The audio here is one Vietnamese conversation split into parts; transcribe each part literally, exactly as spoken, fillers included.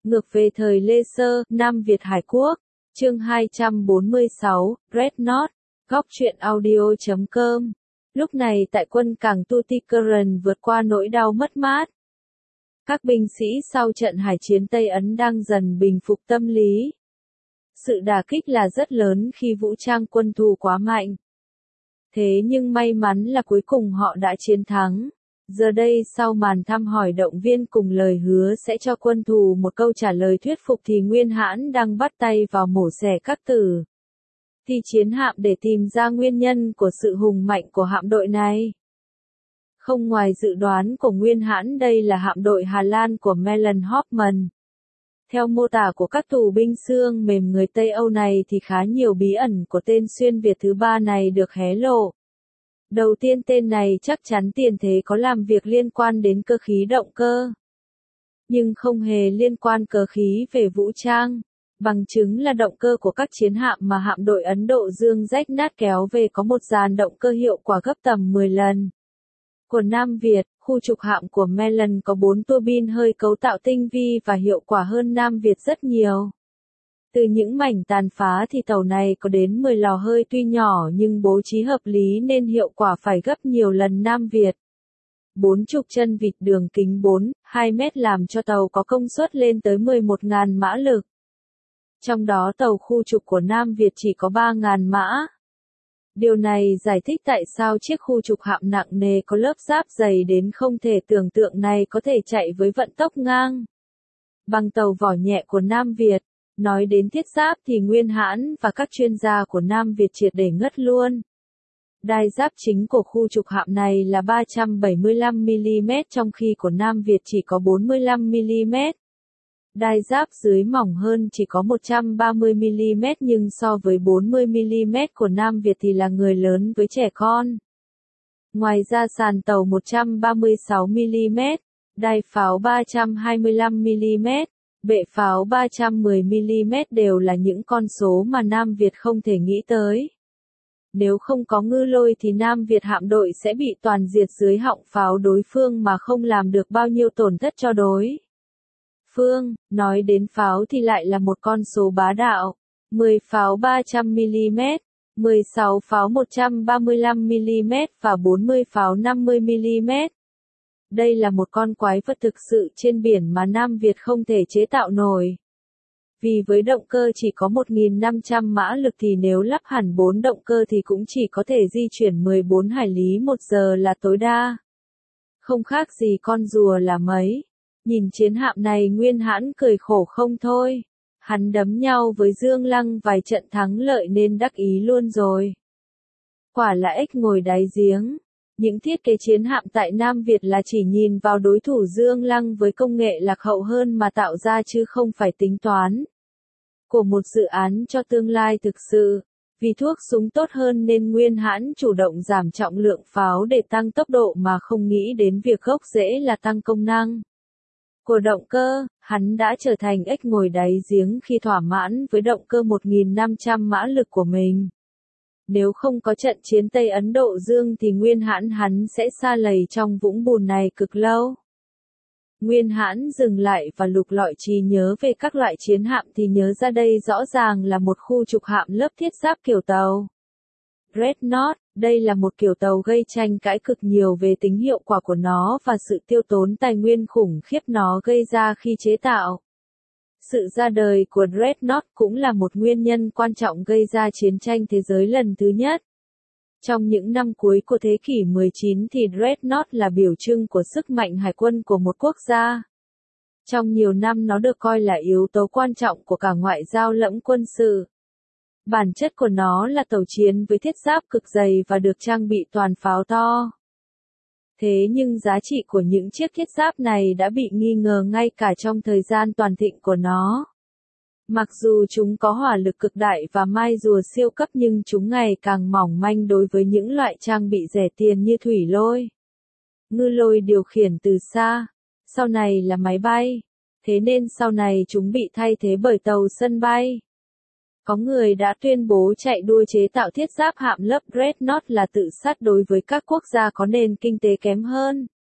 Ngược về thời Lê Sơ, Nam Việt Hải Quốc, chương hai trăm bốn mươi sáu, Dreadnought, góc truyện audio chấm com. Lúc này tại quân cảng Tuticorin vượt qua nỗi đau mất mát. Các binh sĩ sau trận hải chiến Tây Ấn đang dần bình phục tâm lý. Sự đả kích là rất lớn khi vũ trang quân thù quá mạnh. Thế nhưng may mắn là cuối cùng họ đã chiến thắng. Giờ đây sau màn thăm hỏi động viên cùng lời hứa sẽ cho quân thù một câu trả lời thuyết phục thì Nguyên Hãn đang bắt tay vào mổ xẻ các tử thi chiến hạm để tìm ra nguyên nhân của sự hùng mạnh của hạm đội này. Không ngoài dự đoán của Nguyên Hãn, đây là hạm đội Hà Lan của Mellon Hoffman. Theo mô tả của các tù binh xương mềm người Tây Âu này thì khá nhiều bí ẩn của tên xuyên Việt thứ ba này được hé lộ. Đầu tiên, tên này chắc chắn tiền thế có làm việc liên quan đến cơ khí động cơ. Nhưng không hề liên quan cơ khí về vũ trang. Bằng chứng là động cơ của các chiến hạm mà hạm đội Ấn Độ Dương rách nát kéo về có một dàn động cơ hiệu quả gấp tầm mười lần. Của Nam Việt, khu trục hạm của Mellon có bốn tua bin hơi cấu tạo tinh vi và hiệu quả hơn Nam Việt rất nhiều. Từ những mảnh tàn phá thì tàu này có đến mười lò hơi, tuy nhỏ nhưng bố trí hợp lý nên hiệu quả phải gấp nhiều lần Nam Việt. Bốn trục chân vịt đường kính bốn phẩy hai mét làm cho tàu có công suất lên tới mười một nghìn mã lực. Trong đó tàu khu trục của Nam Việt chỉ có ba nghìn mã. Điều này giải thích tại sao chiếc khu trục hạm nặng nề có lớp giáp dày đến không thể tưởng tượng này có thể chạy với vận tốc ngang bằng tàu vỏ nhẹ của Nam Việt. Nói đến thiết giáp thì Nguyên Hãn và các chuyên gia của Nam Việt triệt để ngất luôn. Đai giáp chính của khu trục hạm này là ba trăm bảy mươi lăm mi li mét trong khi của Nam Việt chỉ có bốn mươi lăm mi li mét. Đai giáp dưới mỏng hơn chỉ có một trăm ba mươi mi li mét nhưng so với bốn mươi mi li mét của Nam Việt thì là người lớn với trẻ con. Ngoài ra sàn tàu một trăm ba mươi sáu mi li mét, đai pháo ba trăm hai mươi lăm mi li mét, bệ pháo ba trăm mười mi li mét đều là những con số mà Nam Việt không thể nghĩ tới. Nếu không có ngư lôi thì Nam Việt hạm đội sẽ bị toàn diệt dưới họng pháo đối phương mà không làm được bao nhiêu tổn thất cho đối phương. Nói đến pháo thì lại là một con số bá đạo. mười pháo ba trăm mi li mét, mười sáu pháo một trăm ba mươi lăm mi li mét và bốn mươi pháo năm mươi mi li mét. Đây là một con quái vật thực sự trên biển mà Nam Việt không thể chế tạo nổi. Vì với động cơ chỉ có một nghìn năm trăm mã lực thì nếu lắp hẳn bốn động cơ thì cũng chỉ có thể di chuyển mười bốn hải lý một giờ là tối đa. Không khác gì con rùa là mấy. Nhìn chiến hạm này Nguyên Hãn cười khổ không thôi. Hắn đấm nhau với Dương Lăng vài trận thắng lợi nên đắc ý luôn rồi. Quả là ếch ngồi đáy giếng. Những thiết kế chiến hạm tại Nam Việt là chỉ nhìn vào đối thủ Dương Lăng với công nghệ lạc hậu hơn mà tạo ra chứ không phải tính toán của một dự án cho tương lai thực sự. Vì thuốc súng tốt hơn nên Nguyên Hãn chủ động giảm trọng lượng pháo để tăng tốc độ mà không nghĩ đến việc gốc rễ là tăng công năng của động cơ. Hắn đã trở thành ếch ngồi đáy giếng khi thỏa mãn với động cơ một nghìn năm trăm mã lực của mình. Nếu không có trận chiến Tây Ấn Độ Dương thì Nguyên Hãn hắn sẽ sa lầy trong vũng bùn này cực lâu. Nguyên Hãn dừng lại và lục lọi trí nhớ về các loại chiến hạm thì nhớ ra đây rõ ràng là một khu trục hạm lớp thiết giáp kiểu tàu Dreadnought. Đây là một kiểu tàu gây tranh cãi cực nhiều về tính hiệu quả của nó và sự tiêu tốn tài nguyên khủng khiếp nó gây ra khi chế tạo. Sự ra đời của Dreadnought cũng là một nguyên nhân quan trọng gây ra chiến tranh thế giới lần thứ nhất. Trong những năm cuối của thế kỷ mười chín thì Dreadnought là biểu trưng của sức mạnh hải quân của một quốc gia. Trong nhiều năm nó được coi là yếu tố quan trọng của cả ngoại giao lẫn quân sự. Bản chất của nó là tàu chiến với thiết giáp cực dày và được trang bị toàn pháo to. Thế nhưng giá trị của những chiếc thiết giáp này đã bị nghi ngờ ngay cả trong thời gian toàn thịnh của nó. Mặc dù chúng có hỏa lực cực đại và mai rùa siêu cấp nhưng chúng ngày càng mỏng manh đối với những loại trang bị rẻ tiền như thủy lôi, ngư lôi điều khiển từ xa, sau này là máy bay. Thế nên sau này chúng bị thay thế bởi tàu sân bay. Có người đã tuyên bố chạy đua chế tạo thiết giáp hạm lớp Dreadnought là tự sát đối với các quốc gia có nền kinh tế kém hơn.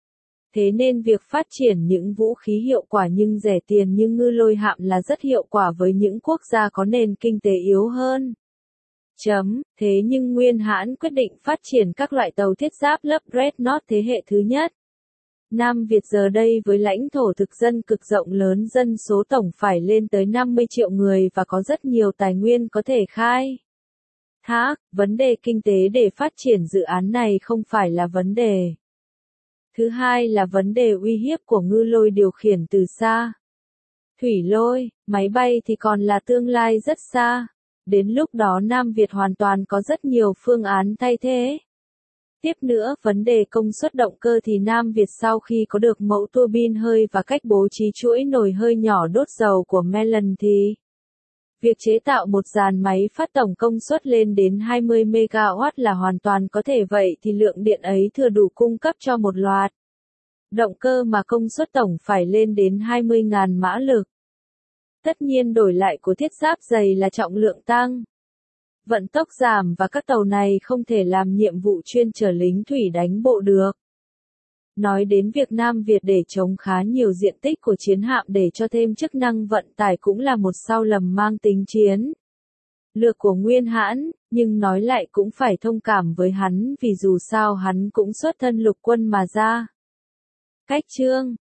Thế nên việc phát triển những vũ khí hiệu quả nhưng rẻ tiền như ngư lôi hạm là rất hiệu quả với những quốc gia có nền kinh tế yếu hơn. Chấm, thế nhưng Nguyên Hãn quyết định phát triển các loại tàu thiết giáp lớp Dreadnought thế hệ thứ nhất. Nam Việt giờ đây với lãnh thổ thực dân cực rộng lớn, dân số tổng phải lên tới năm mươi triệu người và có rất nhiều tài nguyên có thể khai thác, vấn đề kinh tế để phát triển dự án này không phải là vấn đề. Thứ hai là vấn đề uy hiếp của ngư lôi điều khiển từ xa. Thủy lôi, máy bay thì còn là tương lai rất xa. Đến lúc đó Nam Việt hoàn toàn có rất nhiều phương án thay thế. Tiếp nữa, vấn đề công suất động cơ thì Nam Việt sau khi có được mẫu tua bin hơi và cách bố trí chuỗi nồi hơi nhỏ đốt dầu của Mellon thì việc chế tạo một dàn máy phát tổng công suất lên đến hai mươi mê ga oát là hoàn toàn có thể, vậy thì lượng điện ấy thừa đủ cung cấp cho một loạt động cơ mà công suất tổng phải lên đến hai mươi nghìn mã lực. Tất nhiên đổi lại của thiết giáp dày là trọng lượng tăng, vận tốc giảm và các tàu này không thể làm nhiệm vụ chuyên chở lính thủy đánh bộ được. Nói đến việc Nam Việt để chống khá nhiều diện tích của chiến hạm để cho thêm chức năng vận tải cũng là một sai lầm mang tính chiến lược của Nguyên Hãn, nhưng nói lại cũng phải thông cảm với hắn vì dù sao hắn cũng xuất thân lục quân mà ra. Cách chương